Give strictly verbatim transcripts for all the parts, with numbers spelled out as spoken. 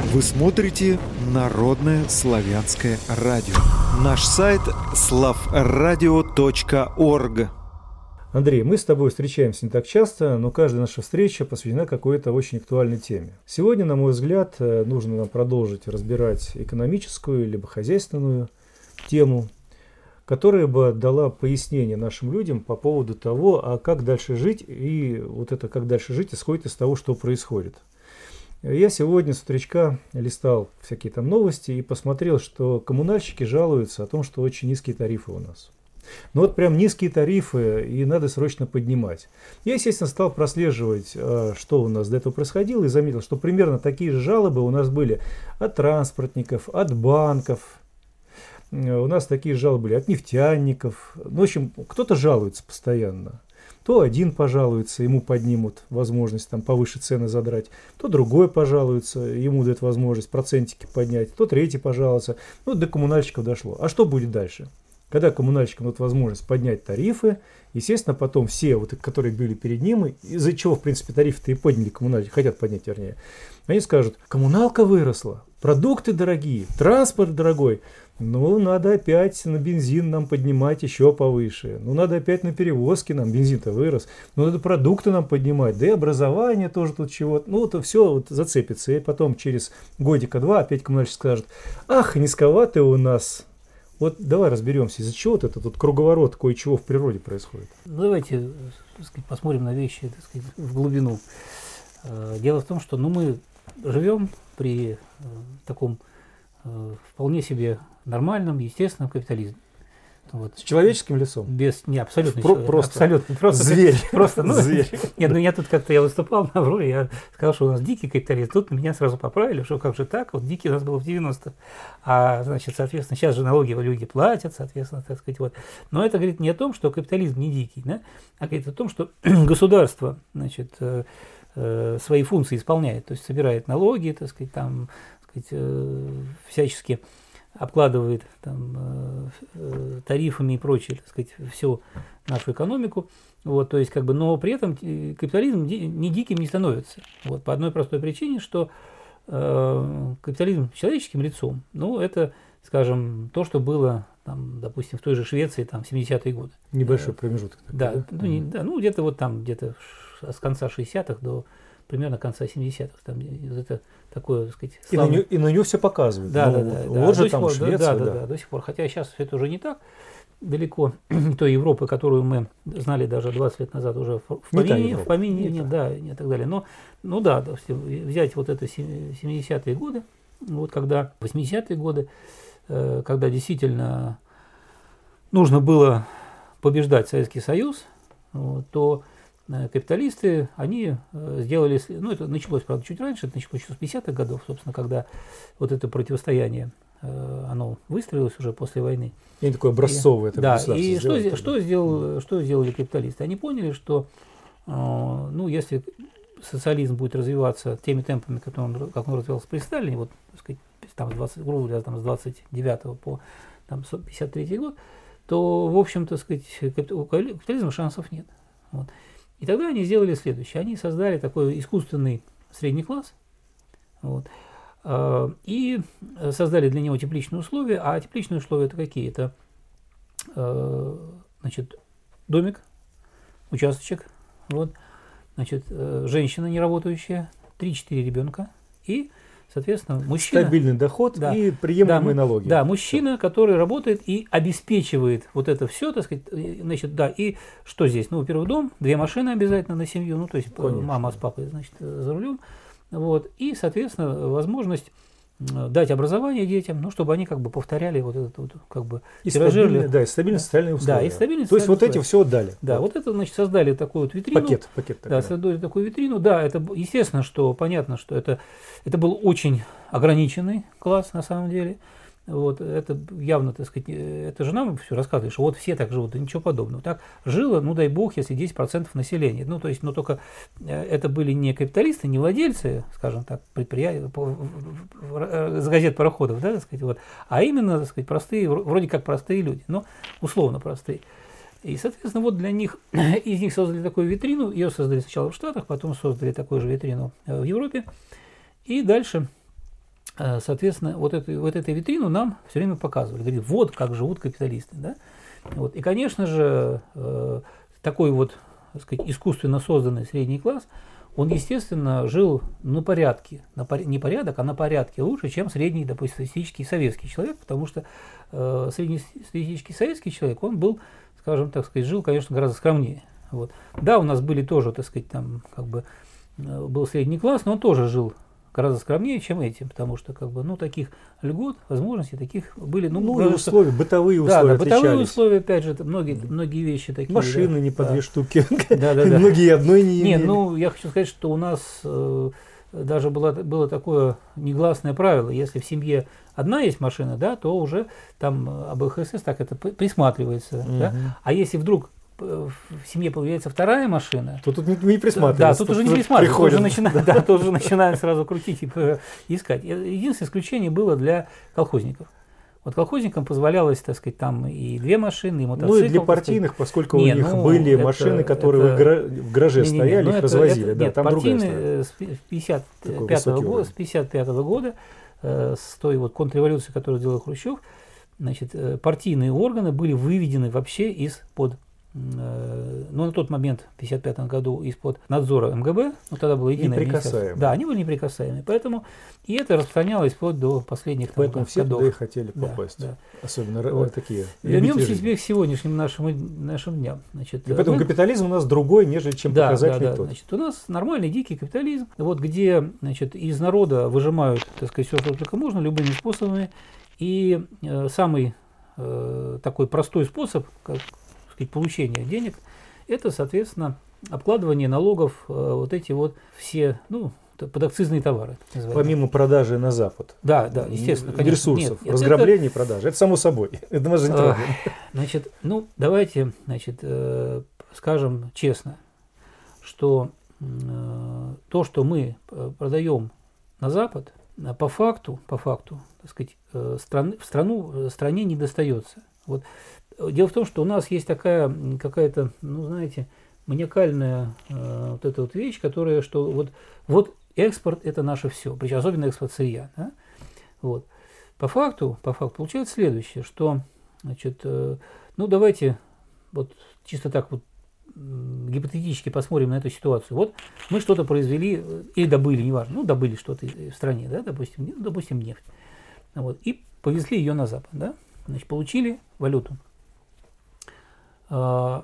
Вы смотрите Народное славянское радио. Наш сайт славрадио точка орг. Андрей, мы с тобой встречаемся не так часто, но каждая наша встреча посвящена какой-то очень актуальной теме. Сегодня, на мой взгляд, нужно нам продолжить разбирать экономическую либо хозяйственную тему, которая бы дала пояснение нашим людям по поводу того, а как дальше жить, и вот это как дальше жить исходит из того, что происходит. Я сегодня с утречка листал всякие там новости и посмотрел, что коммунальщики жалуются о том, что очень низкие тарифы у нас. Ну вот прям низкие тарифы, и надо срочно поднимать. Я, естественно, стал прослеживать, что у нас до этого происходило, и заметил, что примерно такие же жалобы у нас были от транспортников, от банков. У нас такие жалобы были от нефтяников. Ну, в общем, кто-то жалуется постоянно. То один пожалуется, ему поднимут возможность там повыше цены задрать, то другой пожалуется, ему дают возможность процентики поднять, то третий пожалуется. Ну, до коммунальщиков дошло. А что будет дальше? Когда коммунальщикам дают возможность поднять тарифы, естественно, потом все, вот, которые были перед ним, из-за чего, в принципе, тарифы-то и подняли, коммунальщики хотят поднять, вернее, они скажут: коммуналка выросла, продукты дорогие, транспорт дорогой, ну, надо опять на бензин нам поднимать еще повыше, ну, надо опять на перевозки нам, бензин-то вырос, ну, надо продукты нам поднимать, да и образование тоже тут чего-то, ну, это все вот зацепится, и потом через годика-два опять коммунальщик скажет: ах, низковаты у нас. Вот давай разберемся, из-за чего вот этот вот круговорот кое-чего в природе происходит. Ну, давайте, так сказать, посмотрим на вещи, так сказать, в глубину. Дело в том, что ну, мы живем при таком вполне себе нормальном, естественном капитализме. Вот. С человеческим лицом? Без, не, абсолютно. Про, просто, абсолютно. Просто зверь. Просто, ну, зверь. Нет, ну я тут как-то я выступал на Авроре, я сказал, что у нас дикий капитализм. Тут меня сразу поправили, что как же так, вот дикий у нас был в девяностых. А, значит, соответственно, сейчас же налоги люди платят, соответственно, так сказать, вот. Но это говорит не о том, что капитализм не дикий, да, а говорит о том, что государство, значит, э, э, свои функции исполняет, то есть собирает налоги, так сказать, там, так сказать, э, всячески обкладывает там, э, тарифами и прочее, так сказать, всю нашу экономику. Вот, то есть, как бы, но при этом капитализм не диким не становится. Вот, по одной простой причине, что э, капитализм с человеческим лицом, ну, это, скажем, то, что было, там, допустим, в той же Швеции там, в семидесятые годы. Небольшой промежуток. Такой, да, да? Ну, не, да, ну, где-то вот там, где-то с конца шестидесятых до примерно конца семидесятых. Там, это такое, так сказать, славное... и, на нее, и на нее все показывают. Да, ну, да, да. Вот да, же там пор, Швеция, да, да. Да, да, до сих пор. Хотя сейчас это уже не так далеко. Той Европы, которую мы знали даже двадцать лет назад, уже в помине, в помине нет, да, и так далее. Но, ну да, допустим, взять вот это семидесятые годы, вот когда восьмидесятые годы, когда действительно нужно было побеждать Советский Союз, вот, то капиталисты, они сделали, ну это началось, правда, чуть раньше, это началось еще с пятидесятых годов, собственно, когда вот это противостояние, оно выстроилось уже после войны. И такое образцовое. И, да, и что, что, сделал, что сделали капиталисты? Они поняли, что, ну, если социализм будет развиваться теми темпами, как он, как он развивался при Сталине, вот, так сказать, там, с двадцать, грубо говоря, там, с двадцать девятого по там, пятьдесят третий год, то, в общем-то, сказать, у капитализма шансов нет. Вот. И тогда они сделали следующее. Они создали такой искусственный средний класс, вот, э, и создали для него тепличные условия. А тепличные условия это какие? Это э, значит, домик, участочек, вот, значит, э, женщина неработающая, три-четыре ребенка и, соответственно, мужчина. Стабильный доход, да, и приемлемые да, налоги. Да, мужчина, все. Который работает и обеспечивает вот это все, так сказать, значит, да, и что здесь? Ну, во-первых, дом, две машины обязательно на семью, ну, то есть Конечно. Мама с папой, значит, за рулем, вот, и, соответственно, возможность дать образование детям, ну, чтобы они как бы повторяли вот этот вот, как бы, и стабильные, да, и стабильные социальные условия. Да, и стабильные То есть вот условия. эти все отдали. Да, да, вот это, значит, создали такую вот витрину. Пакет, пакет. Да, создали такую витрину. Да, это естественно, что понятно, что это, это был очень ограниченный класс на самом деле. Вот, это явно, так сказать, это же нам все рассказывает, что вот все так живут, и ничего подобного. Так жило, ну дай бог, если десять процентов населения. Ну, то есть, но только это были не капиталисты, не владельцы, скажем так, предприятий, с газет пароходов, да, так сказать, вот, а именно, так сказать, простые, вроде как простые люди, но условно простые. И, соответственно, вот для них, из них создали такую витрину, ее создали сначала в Штатах, потом создали такую же витрину в Европе, и дальше соответственно, вот эту, вот эту витрину нам все время показывали. Говорили, вот как живут капиталисты. Да? Вот. И, конечно же, такой вот, так сказать, искусственно созданный средний класс, он, естественно, жил на порядке, на пор... не порядок, а на порядке лучше, чем средний, допустим, статистический советский человек, потому что э, среднестатистический советский человек, он был, скажем так сказать, жил, конечно, гораздо скромнее. Вот. Да, у нас были тоже, так сказать, там, как бы, был средний класс, но он тоже жил гораздо скромнее, чем эти, потому что, как бы, ну, таких льгот, возможностей, таких были, ну, ну и условия, бытовые да, условия да, бытовые отличались. условия, опять же, многие, многие вещи такие. Машины да, не по да. две штуки, да, да, да. многие одной не имели. Нет, ну, я хочу сказать, что у нас э, даже было, было такое негласное правило, если в семье одна есть машина, да, то уже там об ЭХСС так это присматривается, угу. да? А если вдруг в семье появляется вторая машина, то тут не, не присматривается. Да, тут уже не присматривается, тут уже, начинают, да, тут уже начинают сразу крутить и искать. Единственное исключение было для колхозников. Вот колхозникам позволялось, так сказать, там и две машины, и мотоцикл. Ну и для партийных, поскольку не, у них ну, были это, машины, которые это, в гараже не, не, стояли, не, их это, развозили. Это, да, нет, там партийные с пятьдесят пятого года, с пятьдесят пятого года, э, с той вот контрреволюции, которую сделал Хрущев, значит, э, партийные органы были выведены вообще из-под, э, ну на тот момент, в пятьдесят пятом году, из-под надзора эм гэ бэ, ну тогда было единое министерство. Да, они были неприкасаемы. Поэтому и это распространялось вплоть до последних там, Поэтому все годов. туда и хотели попасть. Да, да. Особенно вот такие. Вернемся теперь к сегодняшним нашим, нашим дням. Значит, и поэтому мы... капитализм у нас другой, нежели чем да, показательный да, да. тот. Значит, у нас нормальный дикий капитализм, вот, где, значит, из народа выжимают, так сказать, все, что только можно, любыми способами. И э, самый э, такой простой способ, как сказать, получения денег, это, соответственно, обкладывание налогов, э, вот эти вот все, ну, подакцизные товары. Помимо продажи на Запад. Да, да, естественно. Конечно. Ресурсов, нет, разграбление и это, продажи. Это само собой. Это мы же не трогаем. Значит, ну, давайте, значит, э, скажем честно, что э, то, что мы продаем на Запад, по факту, по факту, так сказать, э, стран, в страну, стране не достается. Вот. Дело в том, что у нас есть такая какая-то, ну, знаете, маниакальная э, вот эта вот вещь, которая, что вот, вот экспорт – это наше все, причем особенно экспорт сырья. Да? Вот. По факту, по факту получается следующее, что, значит, э, ну давайте вот чисто так вот гипотетически посмотрим на эту ситуацию. Вот мы что-то произвели или добыли, неважно, ну добыли что-то в стране, да, допустим, ну, допустим нефть, вот, и повезли ее на Запад, да, значит, получили валюту. А,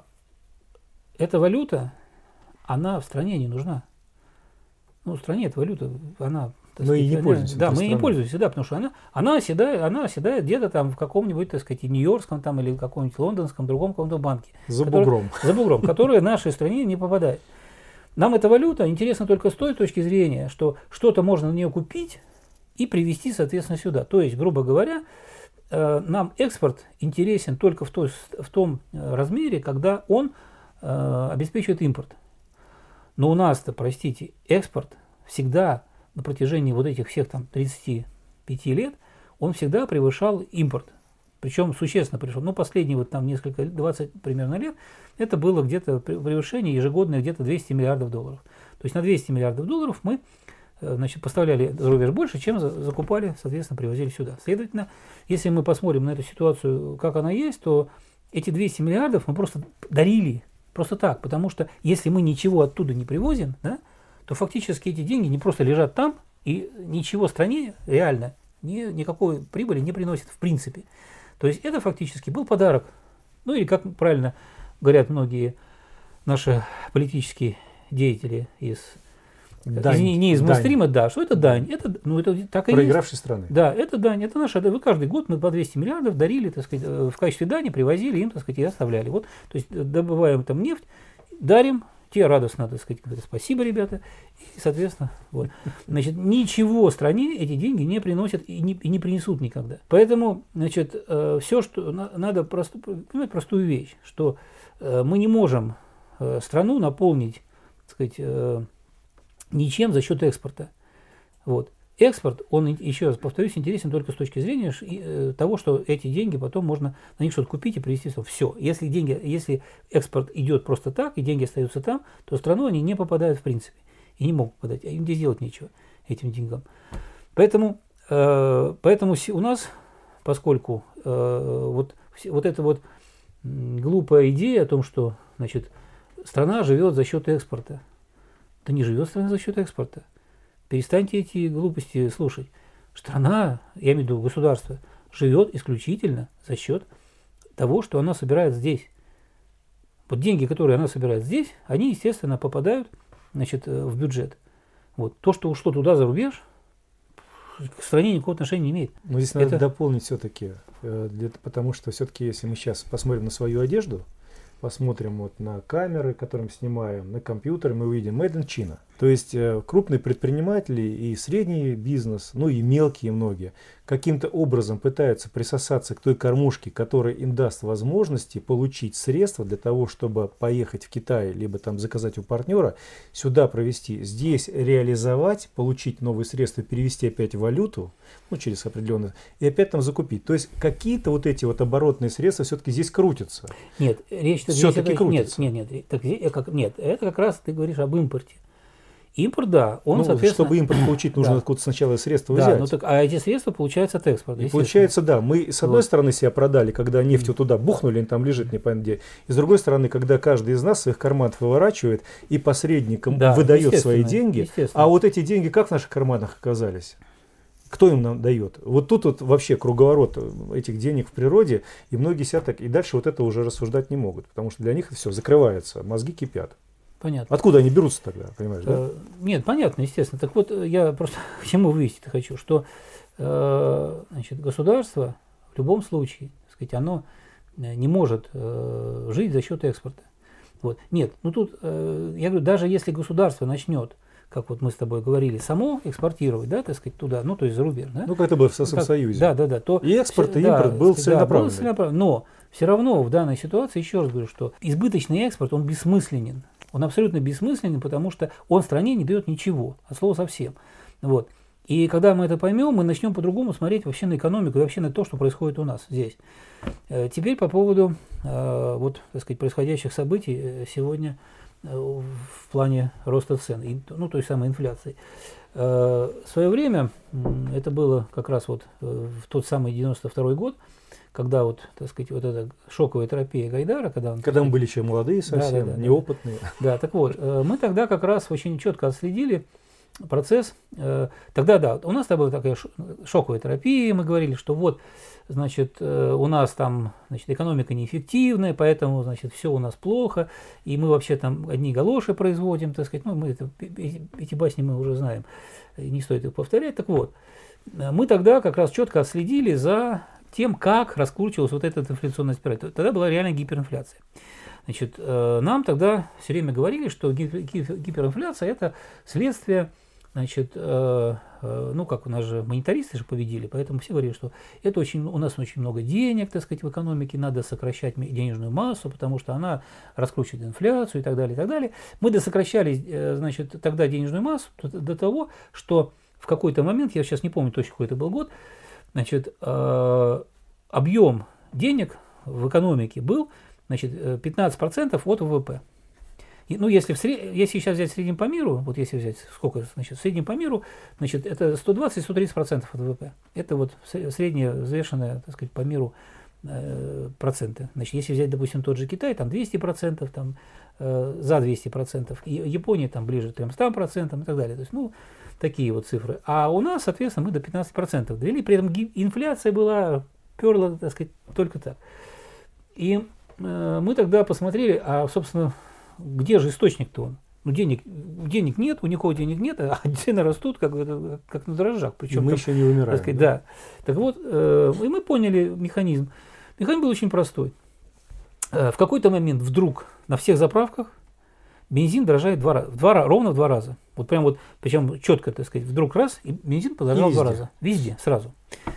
эта валюта, она в стране не нужна. Ну, в стране эта валюта, она... Мы сказать, и не пользуемся. Да, мы и не пользуемся, да, потому что она, она, оседает, она оседает где-то там в каком-нибудь, так сказать, нью-йоркском там, или в каком-нибудь лондонском, другом каком-то банке. За который, бугром. За бугром, которая в нашей стране не попадает. Нам эта валюта интересна только с той точки зрения, что что-то можно на нее купить и привезти, соответственно, сюда. То есть, грубо говоря, нам экспорт интересен только в, той, в том размере, когда он обеспечивает импорт. Но у нас-то, простите, экспорт всегда на протяжении вот этих всех там тридцати пяти лет, он всегда превышал импорт. Причем существенно превышал. Ну, последние вот там несколько, двадцать примерно лет, это было где-то превышение ежегодное где-то двести миллиардов долларов. То есть на двести миллиардов долларов мы, значит, поставляли за рубеж больше, чем закупали, соответственно, привозили сюда. Следовательно, если мы посмотрим на эту ситуацию, как она есть, то эти двести миллиардов мы просто дарили, просто так. Потому что если мы ничего оттуда не привозим, да, то фактически эти деньги не просто лежат там, и ничего стране реально ни, никакой прибыли не приносит в принципе. То есть это фактически был подарок. Ну или, как правильно говорят многие наши политические деятели из, из не из мейнстрима, да, что это дань. Это, ну, это так и проигравшей есть. Страны. Да, это дань. Это наша. Вы каждый год мы по двести миллиардов дарили, так сказать, в качестве дани, привозили им, так сказать, и оставляли. Вот, то есть добываем там нефть, дарим. Те радостно, так сказать, говорят, спасибо, ребята. И, соответственно, вот. Значит, ничего стране эти деньги не приносят и не, и не принесут никогда. Поэтому, значит, э, все, что на, надо просто понимать простую вещь, что э, мы не можем э, страну наполнить, так сказать, э, ничем за счет экспорта. Вот. Экспорт, он, еще раз повторюсь, интересен только с точки зрения того, что эти деньги потом можно на них что-то купить и привезти. Все. Если, деньги, если экспорт идет просто так, и деньги остаются там, то в страну они не попадают в принципе. И не могут попадать. Им здесь делать нечего, этим деньгам. Поэтому э, поэтому у нас, поскольку э, вот, вот эта вот глупая идея о том, что, значит, страна живет за счет экспорта. Да не живет страна за счет экспорта. Перестаньте эти глупости слушать. Страна, я имею в виду государство, живет исключительно за счет того, что она собирает здесь. Вот деньги, которые она собирает здесь, они, естественно, попадают, значит, в бюджет. Вот. То, что ушло туда за рубеж, к стране никакого отношения не имеет. Но здесь Это... надо дополнить все-таки, потому что все-таки, если мы сейчас посмотрим на свою одежду, посмотрим вот на камеры, которым снимаем, на компьютер, мы увидим Made in China. То есть э, крупные предприниматели и средний бизнес, ну и мелкие многие, каким-то образом пытаются присосаться к той кормушке, которая им даст возможности получить средства для того, чтобы поехать в Китай, либо там заказать у партнера, сюда провести, здесь реализовать, получить новые средства, перевести опять в валюту, ну через определенные, и опять там закупить. То есть какие-то вот эти вот оборотные средства все-таки здесь крутятся. Нет, речь все-таки крутится. Нет, нет, нет, так, нет, это как раз ты говоришь об импорте. Импорт, да, он, ну, соответственно... Чтобы импорт получить, нужно да. откуда сначала средства да, взять. Ну, так, а эти средства получаются от экспорта. И получается, да, мы с одной вот. стороны себя продали, когда нефть вот туда бухнули, он там лежит непонятно где. И с другой стороны, когда каждый из нас своих карманов выворачивает и посредникам да, выдает свои деньги. А вот эти деньги как в наших карманах оказались? Кто им нам дает? Вот тут вот вообще круговорот этих денег в природе, и многие себя так, и дальше вот это уже рассуждать не могут, потому что для них все закрывается, мозги кипят. Понятно. Откуда они берутся тогда, понимаешь, да? Нет, понятно, естественно. Так вот, я просто к чему вывести хочу, что э, значит, государство в любом случае, так сказать, оно не может э, жить за счет экспорта. Вот. Нет, ну тут, э, я говорю, даже если государство начнет, как вот мы с тобой говорили, само экспортировать, да, так сказать, туда, ну, то есть за рубеж, да? Ну, как это было в Советском Союзе. Да, да, да. То, и экспорт, и импорт да, был целенаправленный. Да, был целенаправленный. Но все равно в данной ситуации, еще раз говорю, что избыточный экспорт, он бессмысленен. Он абсолютно бессмысленен, потому что он стране не дает ничего, от слова совсем. Вот. И когда мы это поймем, мы начнем по-другому смотреть вообще на экономику и вообще на то, что происходит у нас здесь. Теперь по поводу вот, так сказать, происходящих событий сегодня в плане роста цен, ну, той самой инфляции. В свое время, это было как раз вот в тот самый девяносто второй год, когда вот, так сказать, вот эта шоковая терапия Гайдара, когда, он, когда мы были еще молодые совсем, да, да, неопытные. Да, да, так вот, мы тогда как раз очень четко отследили процесс. Тогда, да, у нас была такая шоковая терапия, мы говорили, что вот, значит, у нас там, значит, экономика неэффективная, поэтому, значит, все у нас плохо, и мы вообще там одни галоши производим, так сказать, ну, мы это, эти басни мы уже знаем, не стоит их повторять. Так вот, мы тогда как раз четко отследили за тем, как раскручивалась вот эта инфляционная спираль. Тогда была реально гиперинфляция. Значит, нам тогда все время говорили, что гиперинфляция – это следствие, значит, ну, как у нас же монетаристы же победили, поэтому все говорили, что это очень, у нас очень много денег, так сказать, в экономике, надо сокращать денежную массу, потому что она раскручивает инфляцию и так далее, и так далее. Мы досокращали, значит, тогда денежную массу до того, что в какой-то момент, я сейчас не помню точно, какой это был год, значит, э, объем денег в экономике был, значит, пятнадцать процентов от ВВП. И, ну, если, в сред... если сейчас взять в среднем по миру, вот если взять сколько, значит, в среднем по миру, значит, это сто двадцать - сто тридцать процентов от ВВП. Это вот среднее взвешенное, так сказать, по миру э, проценты. Значит, если взять, допустим, тот же Китай, там двести процентов, там, э, за двести процентов, и Япония там ближе к триста процентам и так далее. То есть, ну, такие вот цифры. А у нас, соответственно, мы до пятнадцати процентов довели, при этом инфляция была, перла, так сказать, только так. И э, мы тогда посмотрели, а, собственно, где же источник-то он? Ну, денег, денег нет, у никого денег нет, а цены растут, как, как на дрожжах. Причем, и мы там, еще не умираем. Так сказать, да? да. Так вот, э, и мы поняли механизм. Механизм был очень простой. Э, в какой-то момент вдруг на всех заправках бензин дорожает два раза, в два, ровно в два раза. Вот прям вот, причем четко, так сказать, вдруг раз, и бензин подорожал в два раза. Везде, сразу.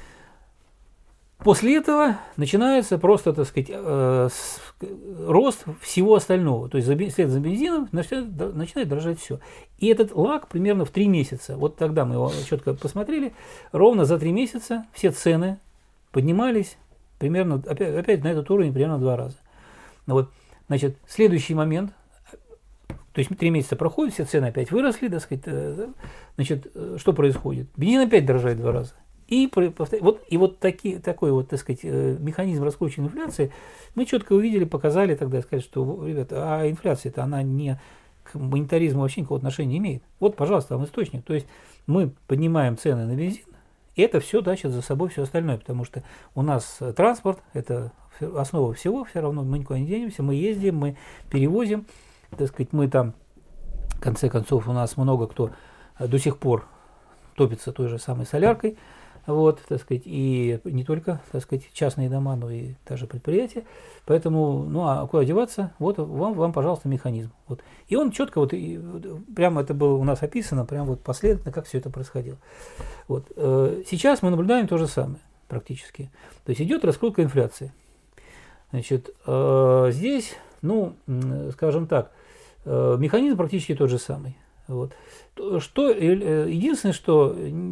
После этого начинается просто, так сказать, э, с, рост всего остального. То есть вслед за бензином начинает, начинает дорожать все. И этот лаг примерно в три месяца. Вот тогда мы его четко посмотрели. Ровно за три месяца все цены поднимались примерно, опять, опять на этот уровень примерно в два раза. Вот, значит, следующий момент. То есть три месяца проходит, все цены опять выросли, так сказать. Значит, что происходит? Бензин опять дорожает в два раза. И вот, и вот таки, такой вот, так сказать, механизм раскручивания инфляции мы четко увидели, показали тогда, сказать, что, ребята, а инфляция-то она не к монетаризму вообще никакого отношения не имеет. Вот, пожалуйста, вам источник. То есть мы поднимаем цены на бензин, и это все тащит за собой все остальное, потому что у нас транспорт, это основа всего, все равно мы никуда не денемся, мы ездим, мы перевозим, так сказать, мы там, в конце концов, у нас много кто до сих пор топится той же самой соляркой, вот, так сказать, и не только, так сказать, частные дома, но и даже предприятия. Поэтому, ну а куда деваться? Вот вам, вам, пожалуйста, механизм. Вот. И он четко, вот, и, прямо это было у нас описано, прямо вот последовательно, как все это происходило. Вот. Сейчас мы наблюдаем то же самое практически. То есть идет раскрутка инфляции. Значит, здесь, ну, скажем так, механизм практически тот же самый. Вот. Что, единственное, что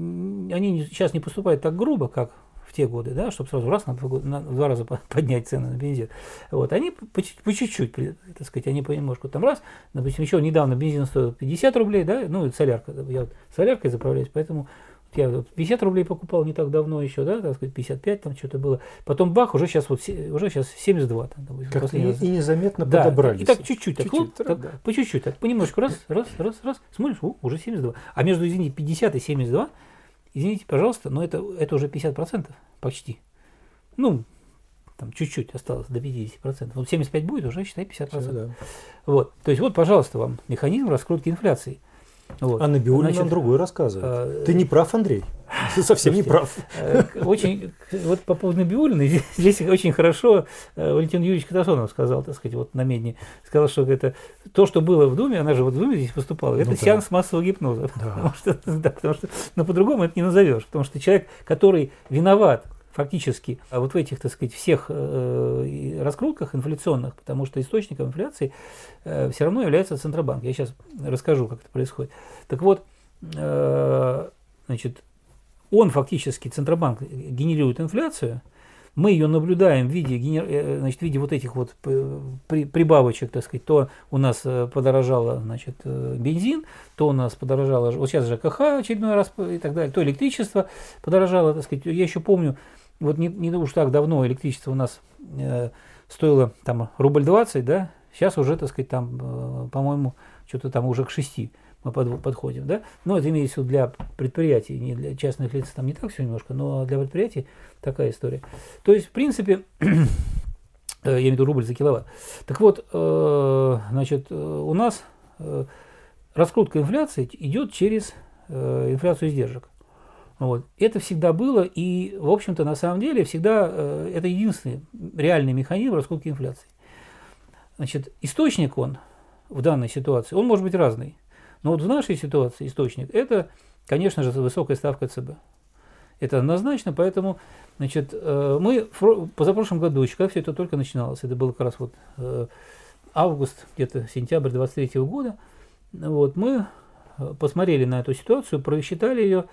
они сейчас не поступают так грубо, как в те годы, да, чтобы сразу раз на два, года, на два раза поднять цены на бензин. Вот. Они по, по чуть-чуть, так сказать, они понемножку там раз, допустим, еще недавно бензин стоил пятьдесят рублей, да, ну, это солярка, я вот соляркой заправляюсь, поэтому я пятьдесят рублей покупал не так давно еще, да, так сказать, пятьдесят пять там что-то было. Потом бах, уже сейчас вот уже сейчас семьдесят два. Там, как и, и незаметно да, подобрались. И так чуть-чуть, так, чуть-чуть так, да. по чуть-чуть, так понемножку, раз, раз, раз, раз, смотришь, о, уже семьдесят два. А между, извините, пятьдесят и семьдесят два, извините, пожалуйста, но это, это уже пятьдесят процентов почти. Ну, там чуть-чуть осталось до пятьдесят процентов. Вот семьдесят пять будет, уже, считай, пятьдесят процентов. Все, да. Вот, то есть вот, пожалуйста, вам механизм раскрутки инфляции. Вот. А Набиуллина нам другой рассказывает. А, Ты не прав, Андрей. Ты совсем слушайте, не прав. Очень, вот по поводу Набиуллиной, здесь, здесь очень хорошо Валентин Юрьевич Катасонов сказал, так сказать, вот на Медне, сказал, что это то, что было в Думе, она же вот в Думе здесь выступала, это ну, сеанс да. массового гипноза. Да. Потому что, да, потому что, но по-другому это не назовешь, потому что человек, который виноват фактически а вот в этих, так сказать, всех э, раскрутках инфляционных, потому что источником инфляции э, все равно является Центробанк. Я сейчас расскажу, как это происходит. Так вот, э, значит, он фактически, Центробанк, генерирует инфляцию, мы ее наблюдаем в виде, генер... значит, в виде вот этих вот при... прибавочек, так сказать, то у нас подорожало, значит, бензин, то у нас подорожало, вот сейчас ЖКХ очередной раз и так далее, то электричество подорожало, так сказать. Я еще помню, вот не, не уж так давно электричество у нас э, стоило там рубль двадцать, да, сейчас уже, так сказать, там, э, по-моему, что-то там уже к шести мы под, подходим, да, но это имеется в виду для предприятий, не для частных лиц, там не так все немножко, но для предприятий такая история. То есть, в принципе, я имею в виду рубль за киловатт. Так вот, э, значит, у нас э, раскрутка инфляции идет через э, инфляцию издержек. Вот. Это всегда было, и, в общем-то, на самом деле, всегда э, это единственный реальный механизм раскрутки инфляции. Значит, источник он в данной ситуации, он может быть разный. Но вот в нашей ситуации источник – это, конечно же, высокая ставка ЦБ. Это однозначно, поэтому, значит, э, мы в позапрошлом году, еще когда все это только начиналось, это был как раз вот э, август, где-то сентябрь двадцать третьего года, вот, мы посмотрели на эту ситуацию, просчитали ее,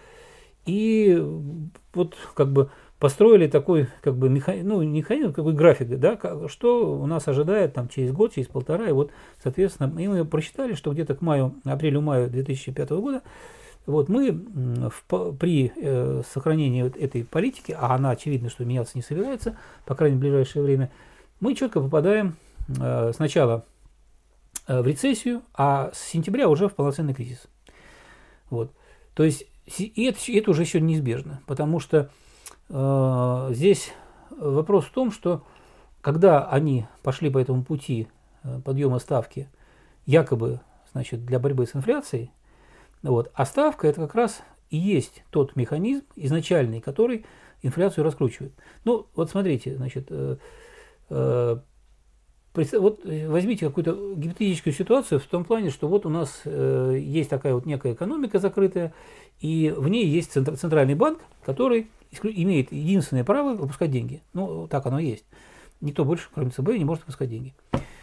и вот как бы построили такой как бы механизм, ну, не механизм, какой график, да, что у нас ожидает там через год, через полтора, и вот, соответственно, и мы просчитали, что где-то к маю, апрелю-маю две тысячи пятого года вот мы в, при э, сохранении вот этой политики, а она очевидно, что меняться не собирается, по крайней мере, в ближайшее время, мы четко попадаем э, сначала э, в рецессию, а с сентября уже в полноценный кризис. Вот. То есть и это, это уже еще неизбежно, потому что э, здесь вопрос в том, что когда они пошли по этому пути э, подъема ставки, якобы, значит, для борьбы с инфляцией, вот, а ставка это как раз и есть тот механизм изначальный, который инфляцию раскручивает. Ну, вот смотрите, значит, э, э, вот возьмите какую-то гипотетическую ситуацию в том плане, что вот у нас э, есть такая вот некая экономика закрытая, и в ней есть центр, центральный банк, который имеет единственное право выпускать деньги. Ну, так оно и есть. Никто больше, кроме ЦБ, не может выпускать деньги.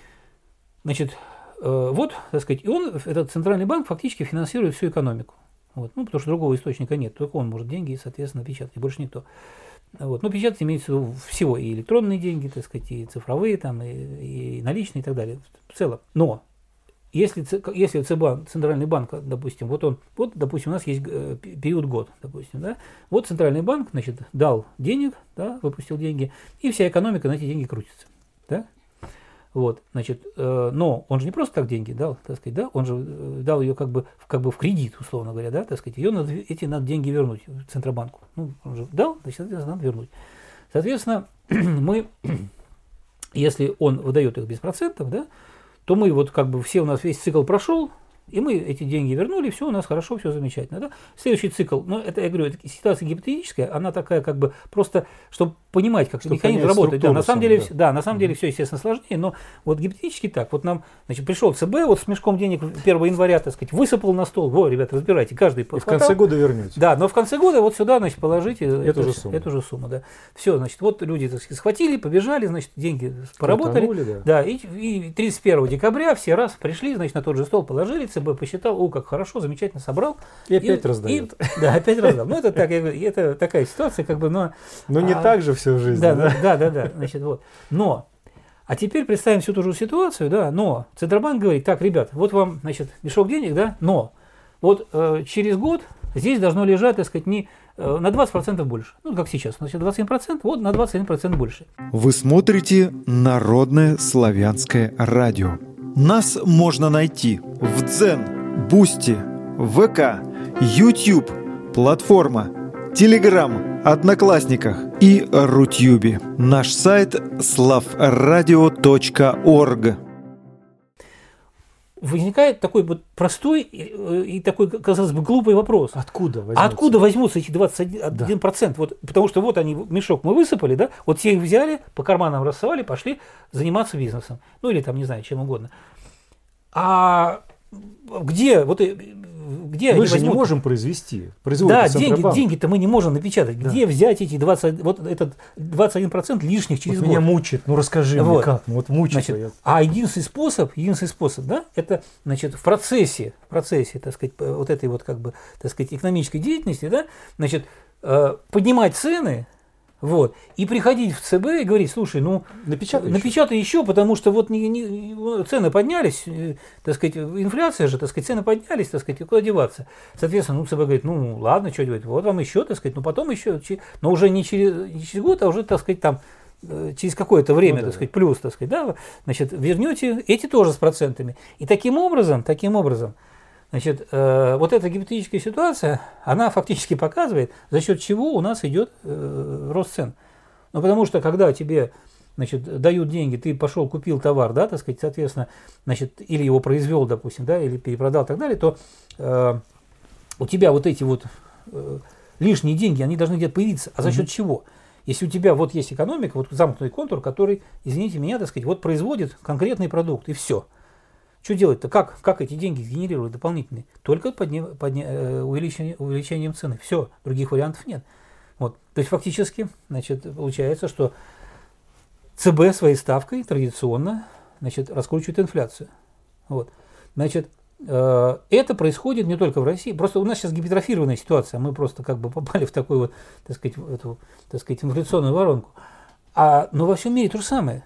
Значит, э, вот, так сказать, и он, этот центральный банк, фактически финансирует всю экономику. Вот, ну, потому что другого источника нет, только он может деньги, соответственно, печатать, и больше никто. Вот. Ну, печатать имеется в виду всего, и электронные деньги, так сказать, и цифровые, там, и, и наличные, и так далее, в целом. Но если, если ЦБ, Центральный банк, допустим, вот он, вот, допустим, у нас есть период год, допустим, да, вот Центральный банк, значит, дал денег, да, выпустил деньги, и вся экономика на эти деньги крутится, да. Вот, значит, э, но он же не просто так деньги дал, так сказать, да, он же дал ее как бы, как бы в кредит, условно говоря, да, так сказать, ее надо, эти надо деньги вернуть Центробанку. Ну, он же дал, значит, надо вернуть. Соответственно, мы, если он выдает их без процентов, да, то мы вот как бы все, у нас весь цикл прошел, и мы эти деньги вернули, все у нас хорошо, все замечательно. Да? Следующий цикл, ну это, я говорю, это ситуация гипотетическая, она такая как бы просто, чтобы понимать, как чтобы механизм работает. Да, на самом деле, да. Да, на самом mm-hmm. деле все, естественно, сложнее, но вот гипотетически так. Вот нам, значит, пришел ЦБ, вот с мешком денег первого января, так сказать, высыпал на стол, во, ребята, разбирайте, каждый похватал. И в конце года вернете. Да, но в конце года вот сюда, значит, положите эту, эту, же, сумму. эту же сумму. Да. Все, значит, вот люди, так сказать, схватили, побежали, значит, деньги поработали. Крутанули, да. Да, и, и тридцать первого декабря все раз пришли, значит, на тот же стол положили, ЦБ посчитал, о, как хорошо, замечательно, собрал. И опять и, раздает. И, да, опять раздал. Ну, это так, я говорю, это такая ситуация, как бы, но... Но не а, так же все в жизни, да? Да, да, да, да, значит, вот. Но, а теперь представим всю ту же ситуацию, да, но Центробанк говорит, так, ребят, вот вам, значит, мешок денег, да, но вот э, через год здесь должно лежать, так сказать, не э, на двадцать процентов больше. Ну, как сейчас, значит, двадцать один процент, вот на двадцать один процент больше. Вы смотрите Народное славянское радио. Нас можно найти в Дзен, Бусти, ВК, YouTube, платформа, Телеграм, Одноклассниках и Рутюбе. Наш сайт слав радио точка орг. Возникает такой вот простой и, и такой, казалось бы, глупый вопрос. Откуда возьмутся? Откуда возьмутся эти двадцать один процент? Да. Вот, потому что вот они, мешок мы высыпали, да, вот все их взяли, по карманам рассовали, пошли заниматься бизнесом. Ну или там, не знаю, чем угодно. А где, вот, где мы же возьмут? Не можем произвести. Да, деньги, деньги-то мы не можем напечатать. Да. Где взять эти двадцать, вот этот двадцать один процент лишних через вот год? Меня мучает. Ну расскажи вот. Мне как. Ну, вот мучает. Значит, а единственный способ, единственный способ, да, это, значит, в процессе, в процессе, так сказать, вот этой вот как бы, так сказать, экономической деятельности, да, значит, поднимать цены. Вот. И приходить в ЦБ и говорить, слушай, ну, напечатай, напечатай еще. еще, потому что вот не, не, цены поднялись, э, так сказать, инфляция же, так сказать, цены поднялись, так сказать, и куда деваться? Соответственно, ну, ЦБ говорит, ну, ладно, что делать, вот вам еще, так сказать, ну, потом еще, но уже не через, не через год, а уже, так сказать, там, э, через какое-то время, ну, да, так сказать, плюс, так сказать, да, значит, вернете эти тоже с процентами. И таким образом, таким образом, значит, э, вот эта гипотетическая ситуация, она фактически показывает, за счет чего у нас идет э, рост цен. Ну, потому что, когда тебе, значит, дают деньги, ты пошел, купил товар, да, так сказать, соответственно, значит, или его произвел, допустим, да, или перепродал и так далее, то э, у тебя вот эти вот э, лишние деньги, они должны где-то появиться. А за счет mm-hmm. чего? Если у тебя вот есть экономика, вот замкнутый контур, который, извините меня, так сказать, вот производит конкретный продукт, и все. Что делать-то? Как, как эти деньги сгенерировать дополнительные? Только подня, подня, э, увеличение, увеличением цены. Все, других вариантов нет. Вот. То есть фактически, значит, получается, что ЦБ своей ставкой традиционно, значит, раскручивает инфляцию. Вот. Значит, э, это происходит не только в России. Просто у нас сейчас гипертрофированная ситуация. Мы просто как бы попали в такую вот, так сказать, в эту, так сказать, инфляционную воронку. А, но во всем мире то же самое.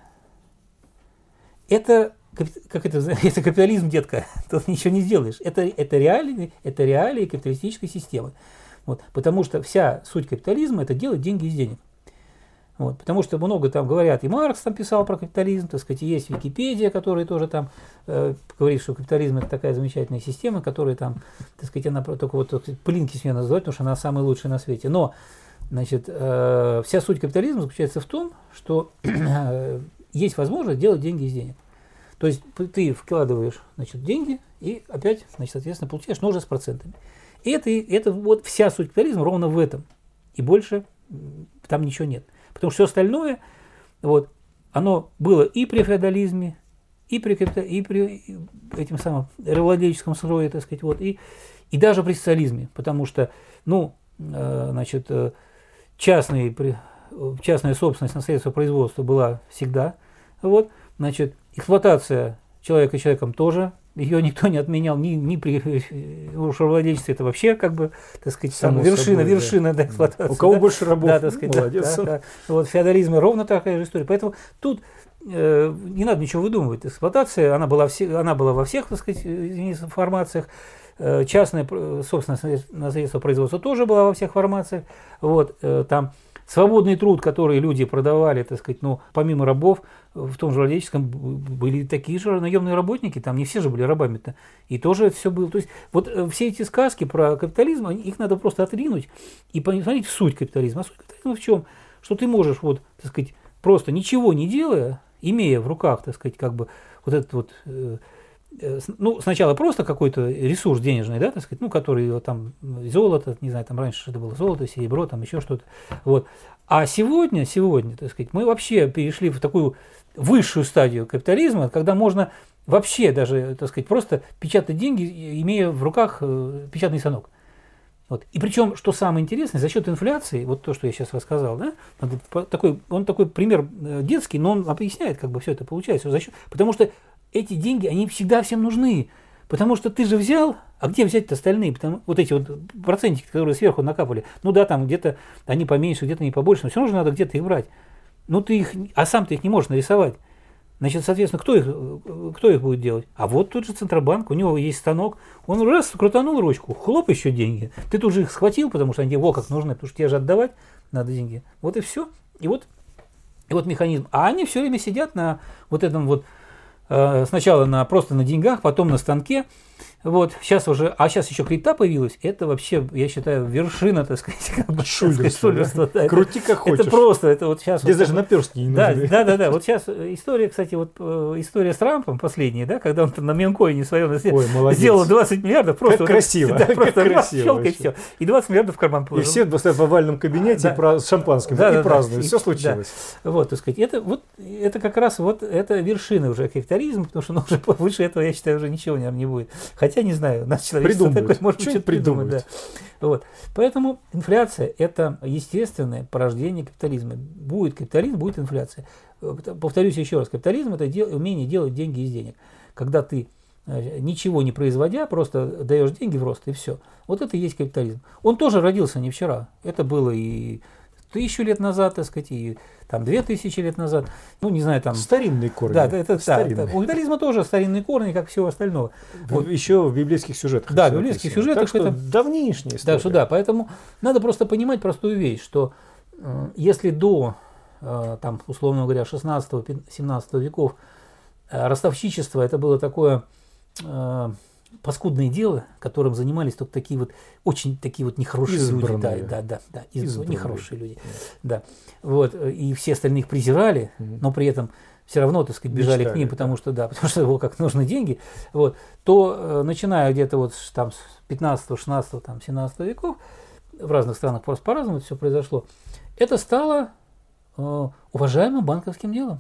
Это как это, это капитализм, детка, тут ничего не сделаешь. Это, это, реалии, это реалии капиталистической системы. Вот, потому что вся суть капитализма – это делать деньги из денег. Вот, потому что много там говорят, и Маркс там писал про капитализм, так сказать, и есть Википедия, которая тоже там э, говорит, что капитализм – это такая замечательная система, которая там, так сказать, она только вот так сказать, пылинки с нее называют, потому что она самая лучшая на свете. Но, значит, э, вся суть капитализма заключается в том, что э, есть возможность делать деньги из денег. То есть ты вкладываешь, значит, деньги и опять, значит, соответственно, получаешь, но уже с процентами. И это, это вот вся суть капитализма ровно в этом. И больше там ничего нет. Потому что все остальное, вот, оно было и при феодализме, и при, и при этим самым рабовладельческом строе, так сказать, вот, и, и даже при социализме. Потому что, ну, э, значит, частный, частная собственность на средства производства была всегда, вот, значит, эксплуатация человека человеком тоже, ее никто не отменял, ни, ни при рабовладельстве, это вообще, как бы, так сказать, там, вершина, собой, вершина да. Да, эксплуатации. У кого да? больше рабов, да, так сказать, молодец. Да, да, да. Вот, феодализм ровно такая же история. Поэтому тут э, не надо ничего выдумывать. Эксплуатация, она была, все, она была во всех, так сказать, извините, формациях. Э, частная, собственно, на средства производства тоже была во всех формациях. Вот, э, там свободный труд, который люди продавали, так сказать, ну, помимо рабов, в том же Владельческом были такие же наемные работники, там не все же были рабами-то, и тоже это все было. То есть вот все эти сказки про капитализм, их надо просто отринуть и посмотреть в суть капитализма. А суть капитализма в чем? Что ты можешь, вот, так сказать, просто ничего не делая, имея в руках, так сказать, как бы вот этот вот, э, э, ну, сначала просто какой-то ресурс денежный, да, так сказать, ну, который там золото, не знаю, там раньше это было золото, серебро, там еще что-то, вот. А сегодня, сегодня, так сказать, мы вообще перешли в такую высшую стадию капитализма, когда можно вообще даже, так сказать, просто печатать деньги, имея в руках печатный станок. Вот. И причем, что самое интересное, за счет инфляции, вот то, что я сейчас рассказал, да, такой, он такой пример детский, но он объясняет, как бы все это получается. За счет, потому что эти деньги, они всегда всем нужны. Потому что ты же взял, а где взять-то остальные? Потому, вот эти вот процентики, которые сверху накапали, ну да, там где-то они поменьше, где-то не побольше, но все равно надо где-то их брать. Ну ты их, а сам ты их не можешь нарисовать. Значит, соответственно, кто их, кто их будет делать? А вот тот же Центробанк, у него есть станок, он раз крутанул ручку, хлоп, еще деньги. Ты тут же их схватил, потому что они тебе во как нужны, потому что тебе же отдавать надо деньги. Вот и все. И вот, и вот механизм. А они все время сидят на вот этом вот, э, сначала на, просто на деньгах, потом на станке. Вот, сейчас уже, а сейчас еще крипта появилась, это вообще, я считаю, вершина, так сказать, как бы, шулерство, да? Да, Крути как хочешь. Это просто, это вот сейчас... Здесь вот, даже наперстки не да, нужны. да, да, да, вот сейчас история, кстати, вот история с Трампом последняя, да, когда он на мемкоине своем Ой, сделал двадцать миллиардов, просто... Как вот, красиво, да, как просто красиво щелк, и все, и двадцать миллиардов в карман положил. И все стоят в овальном кабинете да. и про, с шампанским, да, и да, празднуют, да, все и, случилось. Да. Вот, так сказать, это, вот, это как раз вот, это вершина уже капитализма, потому что ну, уже выше этого, я считаю, уже ничего, наверное, не будет. Хотя, не знаю, наш человек такой, может что-то придумать. Да. Вот. Поэтому инфляция – это естественное порождение капитализма. Будет капитализм, будет инфляция. Повторюсь еще раз, капитализм – это дел, умение делать деньги из денег. Когда ты, ничего не производя, просто даешь деньги в рост, и все. Вот это и есть капитализм. Он тоже родился не вчера. Это было и тысячу лет назад, так сказать, и там две тысячи лет назад, ну, не знаю, там... Старинные корни. Да, это, старинные. Да, у капитализма тоже старинные корни, как всего остального. Вот. Еще в библейских сюжетах. Да, в библейских сюжетах. Так что это давнишняя история. Да, что да, поэтому надо просто понимать простую вещь, что э, если до, э, там, условно говоря, шестнадцатого-семнадцатого веков э, ростовщичество это было такое... Э, паскудное дело, которым занимались только такие вот очень такие вот нехорошие избранные. люди, да, да, да, да, избранные. нехорошие люди, да, вот, и все остальные их презирали, mm-hmm. но при этом все равно, так сказать, бежали Мечтали, к ним, потому да. что, да, потому что его как нужны деньги, вот, то э, начиная где-то вот там с пятнадцатого, шестнадцатого, там, семнадцатого веков, в разных странах просто по-разному это все произошло, это стало э, уважаемым банковским делом.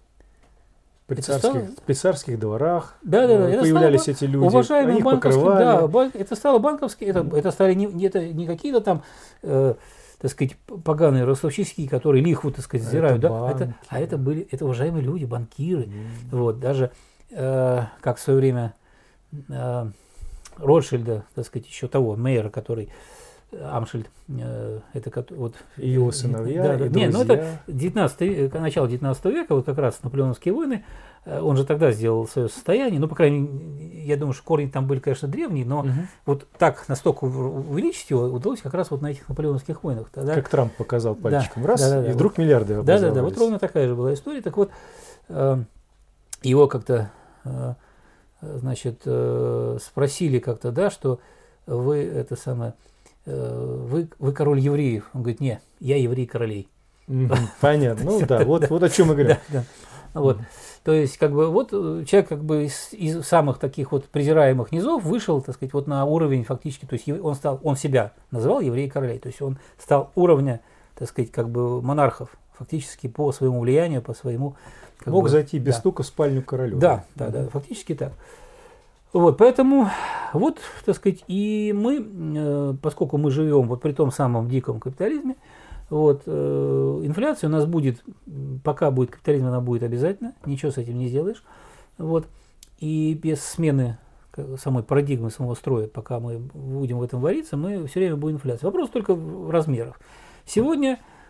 При царских, при царских дворах да, да, да, появлялись стало, эти люди, уважаемые их банковские, покрывали. Да, бан, это стало банковские, это, это стали не, это не какие-то там, э, так сказать, поганые ростовщики, которые лихву, так сказать, сдирают, это да, это, а это были, это уважаемые люди, банкиры, mm. вот, даже, э, как в свое время э, Ротшильда, так сказать, еще того, Мейера, который Амшельд, э, это вот и его сыновья, да, и да. друзья. Не, ну это девятнадцатый, начало девятнадцатого века, вот как раз наполеоновские войны, он же тогда сделал свое состояние, ну, по крайней мере, я думаю, что корни там были, конечно, древние, но угу. вот так настолько увеличить его удалось как раз вот на этих наполеоновских войнах. Тогда... Как Трамп показал пальчиком, да, раз, да, да, да, и вдруг вот, миллиарды образовались. Да, да, да, вот ровно такая же была история. Так вот, э, его как-то, э, значит, э, спросили как-то, да, что вы, это самое, Вы, вы король евреев. Он говорит, не, я еврей королей. Понятно. Ну да, вот, вот о чем мы говорим. Да, да. Вот. То есть, как бы, вот человек как бы из, из самых таких вот презираемых низов вышел, так сказать, вот на уровень фактически, то есть он стал, он себя называл еврей королей, то есть он стал уровня, так сказать, как бы монархов, фактически по своему влиянию, по своему... Мог бы, зайти без да. стука в спальню королю. Да, да, да, да, фактически так. Вот, поэтому, вот, так сказать, и мы, поскольку мы живем вот при том самом диком капитализме, вот, э, инфляция у нас будет, пока будет капитализм, она будет обязательно, ничего с этим не сделаешь, вот, и без смены самой парадигмы, самого строя, пока мы будем в этом вариться, мы все время будет инфляция. Вопрос только в размерах. Сегодня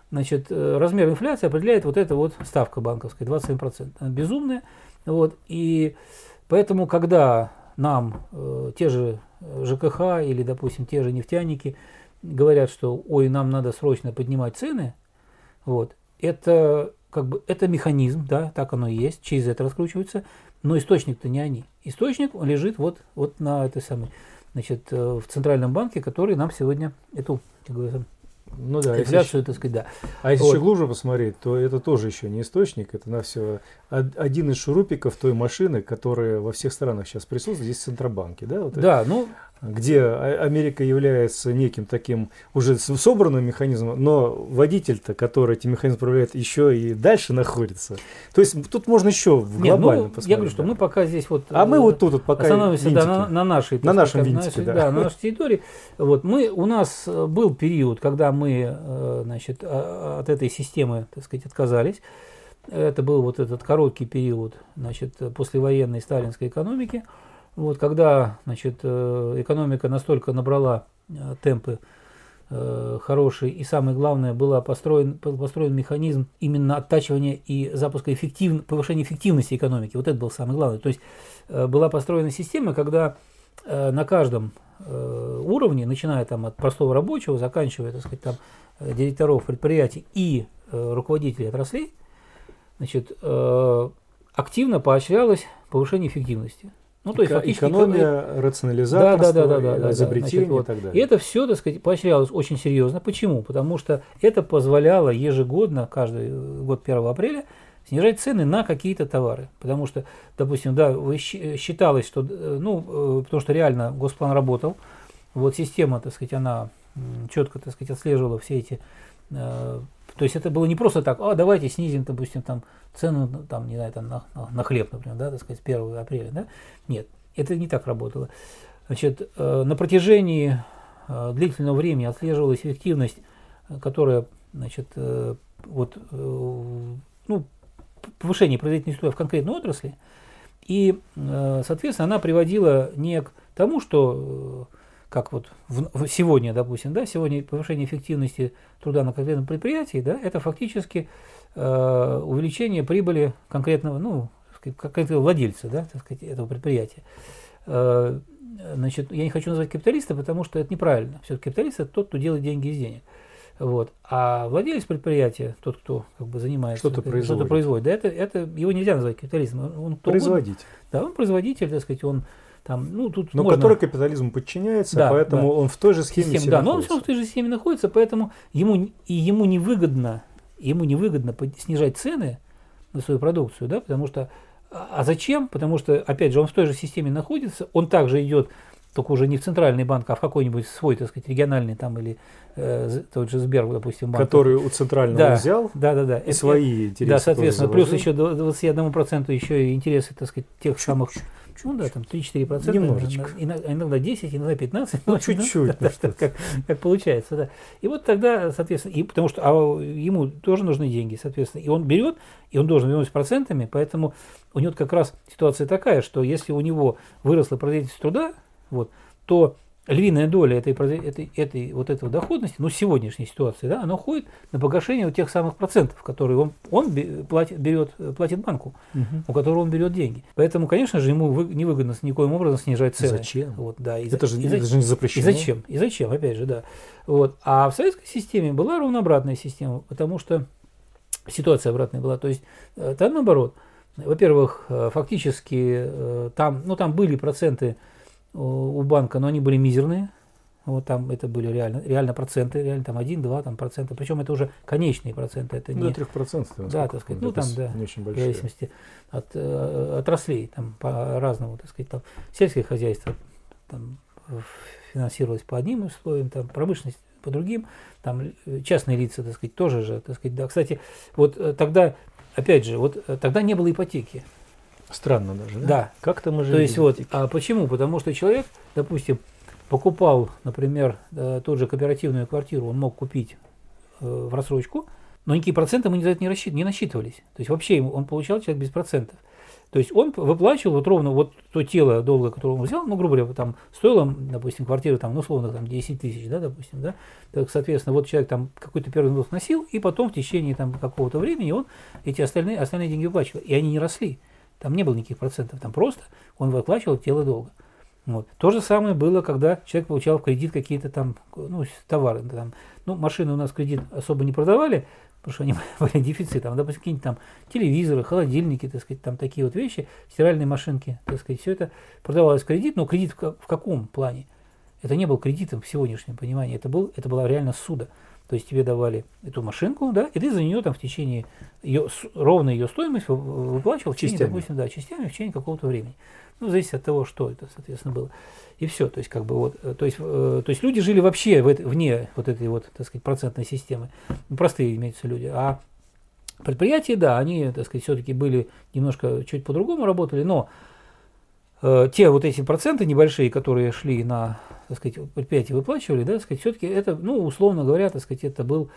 значит, размер инфляции определяет вот эта вот ставка банковская, двадцать семь процентов. Она безумная. Вот, и поэтому, когда нам э, те же ЖКХ или, допустим, те же нефтяники говорят, что ой, нам надо срочно поднимать цены, вот, это как бы это механизм, да, так оно и есть, через это раскручивается, но источник-то не они. Источник он лежит вот, вот на этой самой, значит, в Центральном банке, который нам сегодня эту, как говорится, ну да, инфляцию, если, так сказать, да. А если вот. еще глубже посмотреть, то это тоже еще не источник, это на все один из шурупиков той машины, которая во всех странах сейчас присутствует, здесь в Центробанке, да? Вот да, это, ну... где Америка является неким таким уже собранным механизмом, но водитель-то, который эти механизмы управляет, еще и дальше находится. То есть тут можно еще в глобально ну, посмотреть. Я говорю, что да. мы пока здесь вот... А мы вот тут вот пока остановимся да, на, на нашей... На нашем сказать, винтике, нашей, да. да. На нашей территории. Вот, мы, у нас был период, когда мы, значит, от этой системы, так сказать, отказались. Это был вот этот короткий период, значит, послевоенной сталинской экономики. Вот, когда, значит, экономика настолько набрала темпы э, хорошие, и самое главное, был построен, построен механизм именно оттачивания и запуска эффектив, повышения эффективности экономики. Вот это было самое главное. То есть э, была построена система, когда э, на каждом э, уровне, начиная там от простого рабочего, заканчивая, так сказать, там, директоров предприятий и э, руководителей отраслей, значит, э, активно поощрялось повышение эффективности. Ну, то есть, экономия, эко... рационализация, да, да, да, да, изобретение, значит, вот. И так далее. И это все, так сказать, поощрялось очень серьезно. Почему? Потому что это позволяло ежегодно, каждый год первого апреля, снижать цены на какие-то товары. Потому что, допустим, да, считалось, что, ну, потому что реально Госплан работал, вот система, так сказать, она четко, так сказать, отслеживала все эти... То есть это было не просто так, а давайте снизим, допустим, там, цену там, не знаю, там, на, на хлеб, например, да, так сказать, с первого апреля. Да? Нет, это не так работало. Значит, э, на протяжении э, длительного времени отслеживалась эффективность, которая, значит, э, вот, э, ну, повышение производительности труда в конкретной отрасли, и, э, соответственно, она приводила не к тому, что... Э, как вот в, сегодня, допустим, да, сегодня повышение эффективности труда на конкретном предприятии, да, это фактически э, увеличение прибыли конкретного, ну, конкретного владельца, да, так сказать, этого предприятия. Э, значит, я не хочу назвать капиталиста, потому что это неправильно. Все-таки капиталист – это тот, кто делает деньги из денег. Вот. А владелец предприятия, тот, кто как бы занимается, что-то производит, что-то производит, да, это, это его нельзя назвать капиталистом. Он производитель. Да, он производитель, так сказать, он там, ну, тут но можно... который капитализму подчиняется, да, поэтому да. он в той же схеме Система, да, находится. Но он все в той же схеме находится, поэтому ему, и ему невыгодно, ему невыгодно снижать цены на свою продукцию, да, потому что, а зачем? Потому что, опять же, он в той же системе находится, он также идет, только уже не в центральный банк, а в какой-нибудь свой, так сказать, региональный там или э, тот же Сбер, допустим, банк. Который у центрального да, взял да, да, да. и это, свои интересы. Да, соответственно, плюс еще двадцать один процент еще и интересы, так сказать, тех чуть, самых... Чуть, ну да, там три-четыре процента, немножечко. Иногда, иногда десять, иногда пятнадцать. Ну, чуть-чуть. Да, да, как, как получается, да. И вот тогда, соответственно, и потому что а ему тоже нужны деньги, соответственно, и он берет, и он должен вернуть с процентами, поэтому у него как раз ситуация такая, что если у него выросла производительность труда, вот, то львиная доля этой, этой, этой, вот этого доходности, ну, сегодняшней ситуации, да, она уходит на погашение вот тех самых процентов, которые он, он платит, берет, платит банку, угу. у которого он берет деньги. Поэтому, конечно же, ему невыгодно никоим образом снижать цены. Зачем? Вот, да, и, это, же, и, это же не запрещено. И зачем? И зачем, опять же, да. Вот. А в советской системе была ровно обратная система, потому что ситуация обратная была. То есть там наоборот. Во-первых, фактически там, ну, там были проценты у банка, но они были мизерные. Вот там это были реально, реально проценты, реально там один-два там, процента. Причем это уже конечные проценты. Это до не, трех процентов. Да, так сказать, ну там, да, не очень в зависимости от э, отраслей, там по-разному, так сказать, там сельское хозяйство там, финансировалось по одним условиям, там промышленность по другим, там частные лица, так сказать, тоже же, так сказать, да. Кстати, вот тогда, опять же, вот тогда не было ипотеки. Странно даже, да? Да. Как-то мы же... То есть вот, а почему? Потому что человек, допустим, покупал, например, тот же кооперативную квартиру, он мог купить в рассрочку, Но никакие проценты мы за это не, рассчит, не насчитывались. То есть вообще он получал человек без процентов. То есть он выплачивал вот ровно вот то тело долга, которое он взял, ну, грубо говоря, там стоило, допустим, квартира, там, ну, условно, там, десять тысяч, да, допустим, да, так, соответственно, вот человек там какой-то первый взнос носил, и потом в течение там какого-то времени он эти остальные, остальные деньги выплачивал, и они не росли, там не было никаких процентов, там просто он выплачивал тело долга. Вот. То же самое было, когда человек получал в кредит какие-то там, ну, товары, там, ну, машины у нас в кредит особо не продавали, потому что они были дефицитом, допустим, какие-нибудь там телевизоры, холодильники, так сказать, там такие вот вещи, стиральные машинки, так сказать, все это продавалось в кредит, но кредит в, в каком плане? Это не был кредитом в сегодняшнем понимании, это, был, это была реально ссуда. То есть тебе давали эту машинку, да, и ты за нее там в течение, ее, ровно ее стоимость выплачивал в течение, допустим, да, частями в течение какого-то времени. Ну, зависит от того, что это, соответственно, было. И все. То есть, как бы вот, то есть, э, то есть люди жили вообще в это, вне вот этой вот, так сказать, процентной системы. Ну, простые имеются люди. А предприятия, да, они, так сказать, все-таки были немножко чуть по-другому работали, но э, те вот эти проценты небольшие, которые шли на, так сказать, предприятия выплачивали, да, так сказать, все-таки это, ну, условно говоря, так сказать, это был,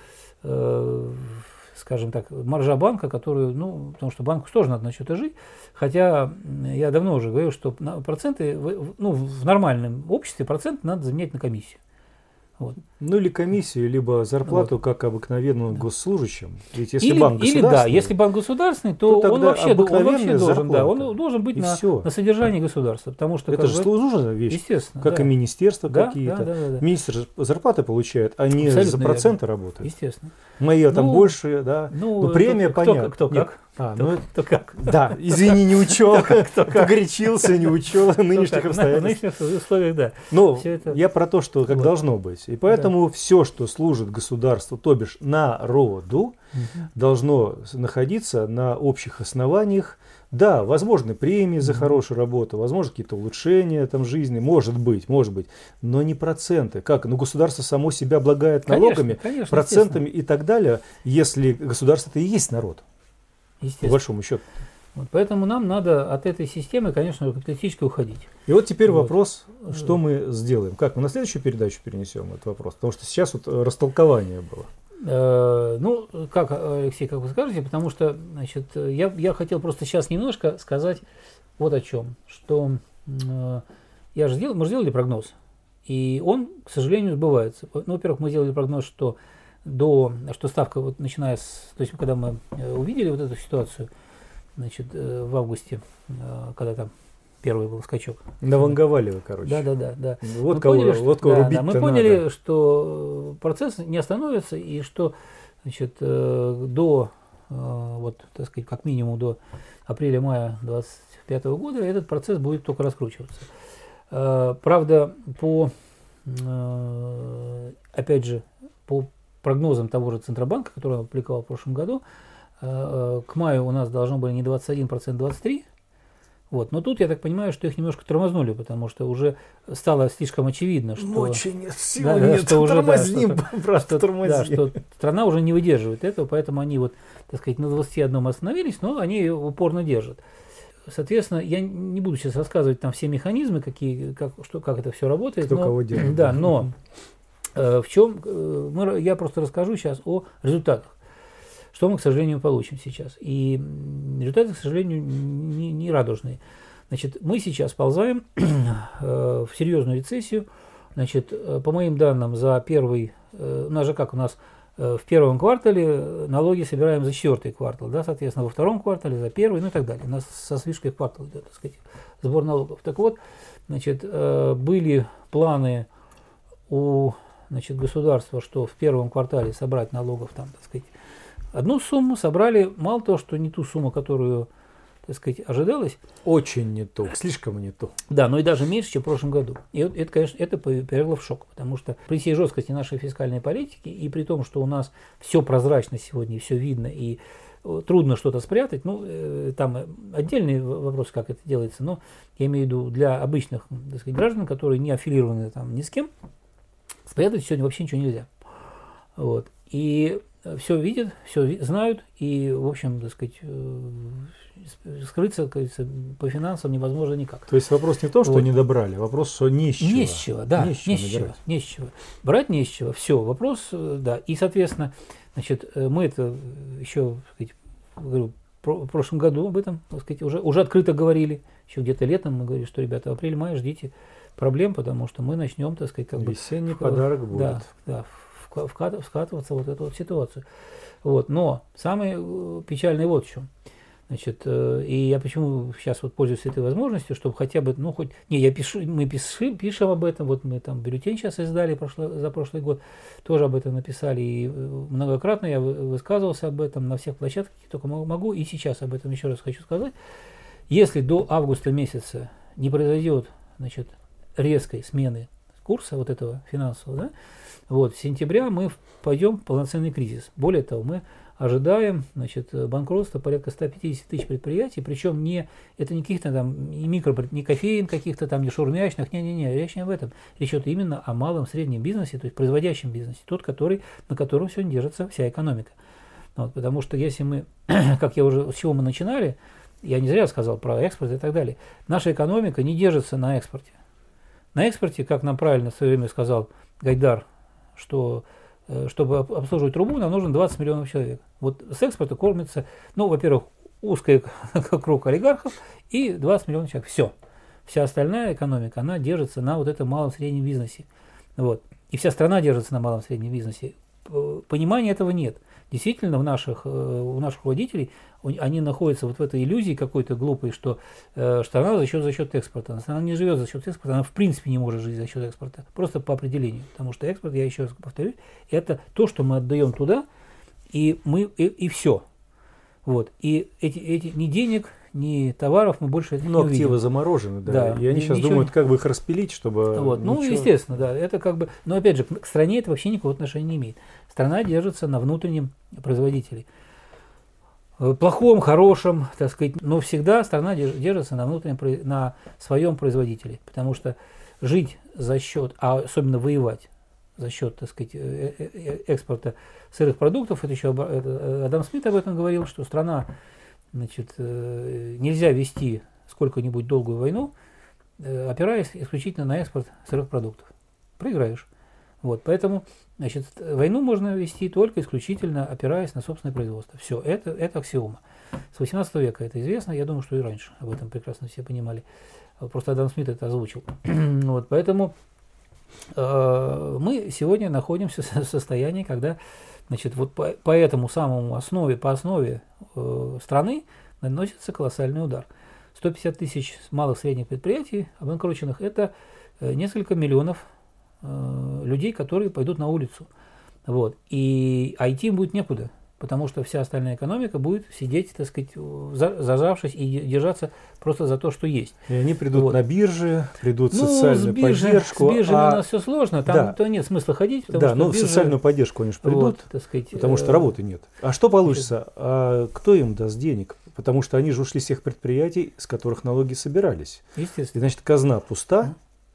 э, скажем так, маржа банка, которую, ну, потому что банку тоже надо на что-то жить, хотя я давно уже говорю, что проценты, ну, в нормальном обществе проценты надо заменять на комиссию. Вот. Ну или комиссию, либо зарплату, вот, как обыкновенным да. госслужащим. Ведь если или, банк или да, если банк государственный, то, то он вообще, он вообще должен, да, он должен быть на, на содержании государства, потому что это же служебная вещь, естественно, как да. и министерства да, какие-то. Да, да, да, да. Министр зарплаты получает, а не абсолютно за проценты верно. Работают. Естественно. Мои ну, там больше, да. Ну, ну премия кто, понятно. Кто, кто как? А, кто, ну, кто как? Да, извини, не учел, погорячился, не учел нынешних обстоятельств. В нынешних условиях, да. Но я про то, что как должно быть. И поэтому все, что служит государству, то бишь народу, должно находиться на общих основаниях. Да, возможны премии за хорошую работу, возможно, какие-то улучшения там, жизни, может быть, может быть, но не проценты. Как? Ну, государство само себя облагает налогами, конечно, конечно, процентами и так далее, если государство-то и есть народ, по большому счету. Вот, поэтому нам надо от этой системы, конечно, капиталистически уходить. И вот теперь вот. Вопрос, что мы сделаем? Как мы на следующую передачу перенесем этот вопрос? Потому что сейчас вот растолкование было. Ну, как, Алексей, как вы скажете, потому что, значит, я, я хотел просто сейчас немножко сказать вот о чем, что э, я же сделал, мы же сделали прогноз, и он, к сожалению, сбывается. Ну, во-первых, мы сделали прогноз, что до, что ставка, вот начиная с, то есть, когда мы увидели вот эту ситуацию, значит, в августе, когда там первый был скачок. Наванговали вы, короче. Да, да, да, да. Вот мы кого, поняли, что, вот кого да, рубить-то да, мы поняли, надо. Что процесс не остановится и что, значит, до, вот, так сказать, как минимум до апреля-мая две тысячи двадцать пятого года этот процесс будет только раскручиваться. Правда, по, опять же, по прогнозам того же Центробанка, который он опубликовал в прошлом году, к маю у нас должно было не двадцать один процент, двадцать три процента. Вот. Но тут я так понимаю, что их немножко тормознули, потому что уже стало слишком очевидно, что, мочи нет, сил да, нет, что уже тормозним, да, что, что, да, что страна уже не выдерживает этого, поэтому они вот, так сказать, на двадцати одном остановились, но они ее упорно держат. Соответственно, я не буду сейчас рассказывать там все механизмы, какие, как, что, как это все работает. Кто но, кого делает. Да, но э, в чем э, мы, я просто расскажу сейчас о результатах. Что мы, к сожалению, получим сейчас. И результаты, к сожалению, не, не радужные. Значит, мы сейчас ползаем э, в серьезную рецессию. Значит, э, по моим данным, за первый, э, у нас же как, у нас э, в первом квартале налоги собираем за четвертый квартал, да, соответственно, во втором квартале за первый, ну и так далее. У нас со свишкой квартал идет, так сказать, сбор налогов. Так вот, значит, э, были планы у, значит, государства, что в первом квартале собрать налогов, там, так сказать, одну сумму, собрали, мало того, что не ту сумму, которую, так сказать, ожидалось. Очень не то, слишком не то. Да, но и даже меньше, чем в прошлом году. И это, это, конечно, это повергло в шок, потому что при всей жесткости нашей фискальной политики и при том, что у нас все прозрачно сегодня, и все видно, и трудно что-то спрятать, ну, э, там отдельный вопрос, как это делается, но я имею в виду для обычных, так сказать, граждан, которые не аффилированы там ни с кем, спрятать сегодня вообще ничего нельзя. Вот. И все видят, все знают, и, в общем, так сказать, скрыться, как говорится, по финансам невозможно никак. То есть вопрос не в том, что вот. Не добрали, вопрос, что не с чего. Не с чего, да, не с чего, не с чего, не с чего. Брать не с чего, все, вопрос, да, и, соответственно, Значит, мы это еще, так сказать, говорю, в прошлом году об этом, так сказать, уже, уже открыто говорили. Еще где-то летом мы говорили, что, ребята, апрель-май ждите проблем, потому что мы начнем, так сказать, как бы... Весенний подарок будет. Да, да, вкат, вкатываться в вот эту вот ситуацию. Вот. Но самое печальное вот в чем. Значит, и я почему сейчас вот пользуюсь этой возможностью, чтобы хотя бы, ну, хоть... Не, я пишу, мы пишем, пишем об этом, вот мы там бюллетень сейчас издали прошло, за прошлый год, тоже об этом написали, и многократно я высказывался об этом на всех площадках, где только могу, и сейчас об этом еще раз хочу сказать. Если до августа месяца не произойдет, значит, резкой смены курса вот этого финансового, да, вот, с сентября мы пойдем в полноценный кризис. Более того, мы ожидаем, значит, банкротства порядка ста пятидесяти тысяч предприятий, причем не, это не каких-то там, не микро, не кофеин каких-то там, не шаурмячных, не-не-не, речь не об этом. Речь идет именно о малом среднем бизнесе, то есть производящем бизнесе, тот, который, на котором сегодня держится вся экономика. Вот, потому что если мы, как я уже, с чего мы начинали, я не зря сказал про экспорт и так далее, наша экономика не держится на экспорте. На экспорте, как нам правильно в свое время сказал Гайдар, что чтобы обслуживать трубу, нам нужно двадцать миллионов человек. Вот с экспорта кормится, ну, во-первых, узкий круг олигархов и двадцать миллионов человек. Все. Вся остальная экономика, она держится на вот этом малом среднем бизнесе. Вот. И вся страна держится на малом среднем бизнесе. Понимания этого нет. Действительно, в наших, у наших руководителей они находятся вот в этой иллюзии какой-то глупой, что э, страна за счет, за счет экспорта. Она не живет за счет экспорта, она в принципе не может жить за счет экспорта. Просто по определению. Потому что экспорт, я еще раз повторюсь, это то, что мы отдаем туда, и мы и, и все. Вот. И эти, эти ни денег, ни товаров мы больше не Но увидим. активы заморожены, да. Да. И они И сейчас ничего... думают, как бы их распилить, чтобы... Вот. Ну, ничего... естественно, да. Это как бы... Но опять же, к стране это вообще никакого отношения не имеет. Страна держится на внутреннем производителе. Плохом, хорошем, так сказать, но всегда страна держится на внутреннем, на своем производителе. Потому что жить за счет, а особенно воевать за счет, так сказать, экспорта сырых продуктов, это еще Адам Смит об этом говорил, что страна, значит, нельзя вести сколько-нибудь долгую войну, опираясь исключительно на экспорт сырых продуктов. Проиграешь. Вот, поэтому, значит, войну можно вести только исключительно опираясь на собственное производство. Все, это, это аксиома. С восемнадцатого века это известно, я думаю, что и раньше об этом прекрасно все понимали. Просто Адам Смит это озвучил. Вот, поэтому э, мы сегодня находимся в состоянии, когда, значит, вот по, по этому самому основе, по основе э, страны наносится колоссальный удар. сто пятьдесят тысяч малых и средних предприятий обанкроченных – это э, несколько миллионов людей, которые пойдут на улицу. Вот. И а идти им будет некуда, потому что вся остальная экономика будет сидеть, так сказать, зажавшись и держаться просто за то, что есть. И они придут вот на биржи, придут в ну, социальную с биржи, поддержку. С биржами а... у нас все сложно, там да. то нет смысла ходить. Потому да, что но биржа... в социальную поддержку они же придут, вот, так сказать, потому что работы нет. А что получится? А кто им даст денег? Потому что они же ушли с тех предприятий, с которых налоги собирались. Естественно. И, значит, казна пуста.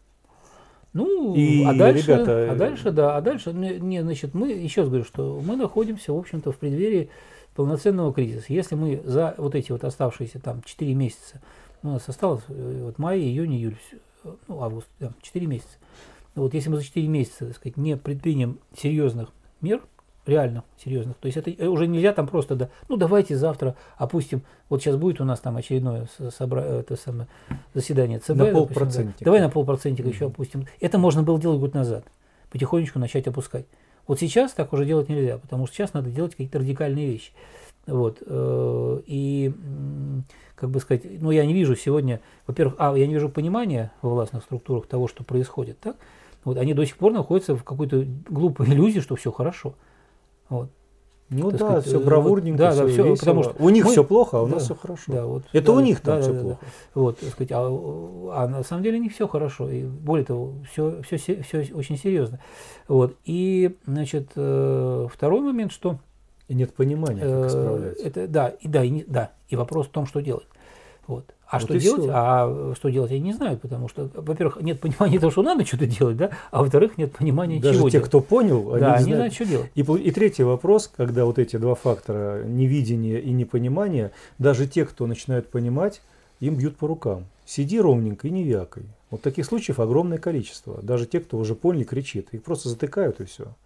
Ну, и а дальше, ребята... а дальше, да, а дальше, не, значит, мы, еще раз говорю, что мы находимся, в общем-то, в преддверии полноценного кризиса. Если мы за вот эти вот оставшиеся там четыре месяца, ну, у нас осталось вот май, июнь, июль, ну, август, да, четыре месяца. Вот если мы за четыре месяца, так сказать, не предпримем серьезных мер, реально серьезных, то есть это уже нельзя там просто, да, ну, давайте завтра опустим, вот сейчас будет у нас там очередное собра... это самое заседание ЦБ. На полпроцентика. Да, давай на полпроцентика mm-hmm. еще опустим. Это можно было делать год назад, потихонечку начать опускать. Вот сейчас так уже делать нельзя, потому что сейчас надо делать какие-то радикальные вещи. Вот. И, как бы сказать, ну, я не вижу сегодня, во-первых, а, я не вижу понимания во властных структурах того, что происходит, так? Вот, они до сих пор находятся в какой-то глупой иллюзии, что все хорошо. Вот. Ну так да, сказать, все бравурненько, да, все, да, все весело. Потому что у них мы, все плохо, а у да, нас все хорошо. Да, вот, это да, у них да, там да, все да, плохо. Да. Вот, так сказать, а, а на самом деле не все хорошо. И более того, все, все, все очень серьезно. Вот. И, значит, второй момент, что... И нет понимания, как исправляться. Это, да, и, да, и, да, и вопрос в том, что делать. Вот. А вот что делать? Все. А что делать, я не знаю, потому что, во-первых, нет понимания того, что надо что-то делать, да, а во-вторых, нет понимания, Даже чего те, делать. кто понял, они, да, не они знают. знают, что делать. И, и третий вопрос, когда вот эти два фактора, невидение и непонимание, даже те, кто начинают понимать, им бьют по рукам. Сиди ровненько и не вякай. Вот таких случаев огромное количество. Даже те, кто уже понял, кричит. Их просто затыкают и все.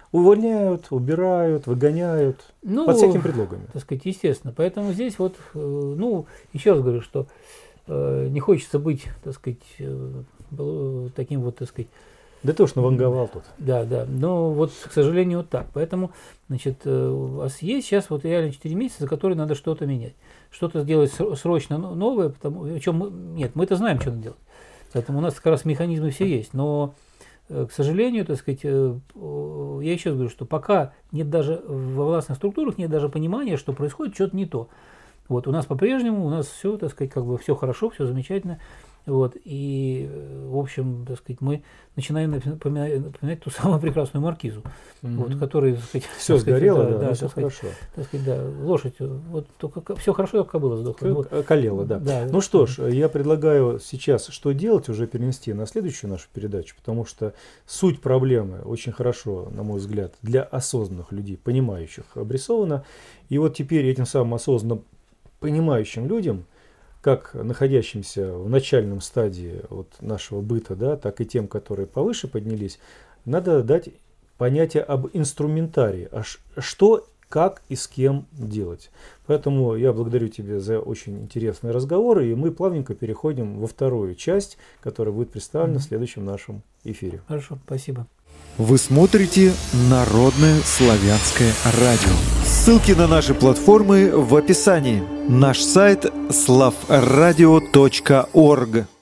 увольняют, убирают, выгоняют, ну, под всякими предлогами. Так сказать, естественно. Поэтому здесь вот, ну, еще раз говорю, что э, не хочется быть, так сказать, э, таким вот, так сказать. Да ты уж наванговал тут. Да, да. Но вот, к сожалению, вот так. Поэтому, значит, у вас есть сейчас вот реально четыре месяца, за которые надо что-то менять. Что-то сделать срочно новое, потому, причем мы, нет, мы-то знаем, что надо делать. Поэтому у нас как раз механизмы все есть. Но, к сожалению, так сказать, я еще раз говорю, что пока нет даже во властных структурах нет даже понимания, что происходит что-то не то. Вот у нас по-прежнему, у нас все, так сказать, как бы все хорошо, все замечательно. Вот, и, в общем, так сказать, мы начинаем напоминать, напоминать ту самую прекрасную маркизу, mm-hmm. вот, которая, так сказать, все так сказать, сгорело, да, да, да, все так сказать, хорошо. Так сказать, да, лошадь, вот только все хорошо, только кобыла сдохла. Вот. Околела, да. да. Ну что ж, я предлагаю сейчас что делать, уже перенести на следующую нашу передачу, потому что суть проблемы очень хорошо, на мой взгляд, для осознанных людей, понимающих, обрисована. И вот теперь этим самым осознанно понимающим людям, как находящимся в начальном стадии вот нашего быта, да, так и тем, которые повыше поднялись, надо дать понятие об инструментарии, а что, как и с кем делать. Поэтому я благодарю тебя за очень интересные разговоры, и мы плавненько переходим во вторую часть, которая будет представлена mm-hmm. в следующем нашем эфире. Хорошо, спасибо. Вы смотрите Народное славянское радио. Ссылки на наши платформы в описании. Наш сайт славрадио точка орг.